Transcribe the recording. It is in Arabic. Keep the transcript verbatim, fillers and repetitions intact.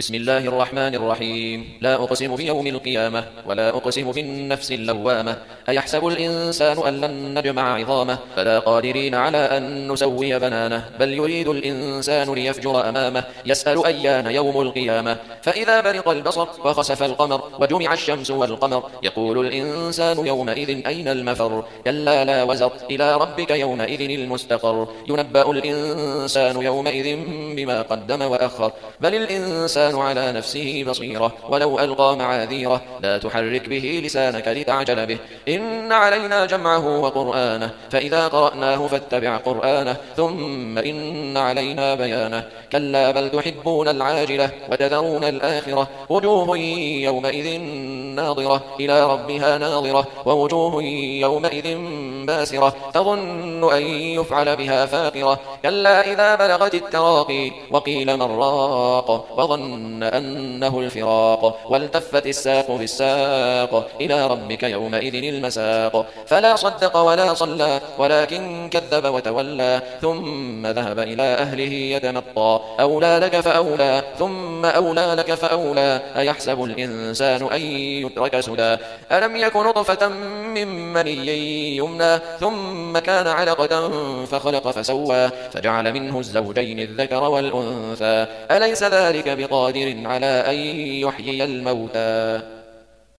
بسم الله الرحمن الرحيم. لا أقسم بيوم القيامة ولا أقسم بالنفس اللوامة. أيحسب الإنسان أن لن نجمع عظامه فلا قادرين على أن نسوي بنانه بل يريد الإنسان ليفجر أمامه يسأل أيان يوم القيامة فإذا برق البصر وخسف القمر وجمع الشمس والقمر يقول الإنسان يومئذ أين المفر كلا لا وزر إلى ربك يومئذ المستقر ينبأ الإنسان يومئذ بما قدم وأخر بل الإنسان على نفسه بصيرة ولو ألقى معاذيره لا تحرك به لسانك لتعجل به إن علينا جمعه وقرآنه فإذا قرأناه فاتبع قرآنه ثم إن علينا بيانه كلا بل تحبون العاجلة وتذرون الآخرة وجوه يومئذ ناظرة إلى ربها ناظرة ووجوه يومئذ باسرة تظن أن يفعل بها فاقرة كلا إذا بلغت التراقي وقيل من راق وظن أنه الفراق والتفت الساق بالساق إلى ربك يومئذ المساق فلا صدق ولا صلى ولكن كذب وتولى ثم ذهب إلى أهله يتمطى أولى لك فأولى ثم أولى لك فأولى أيحسب الإنسان أن يترك سدى ألم يك نطفة من مني يمنى ثم كان علقة فخلق فسوى فجعل منه الزوجين الذكر والأنثى أليس ذلك بقادر على أن يحيي الموتى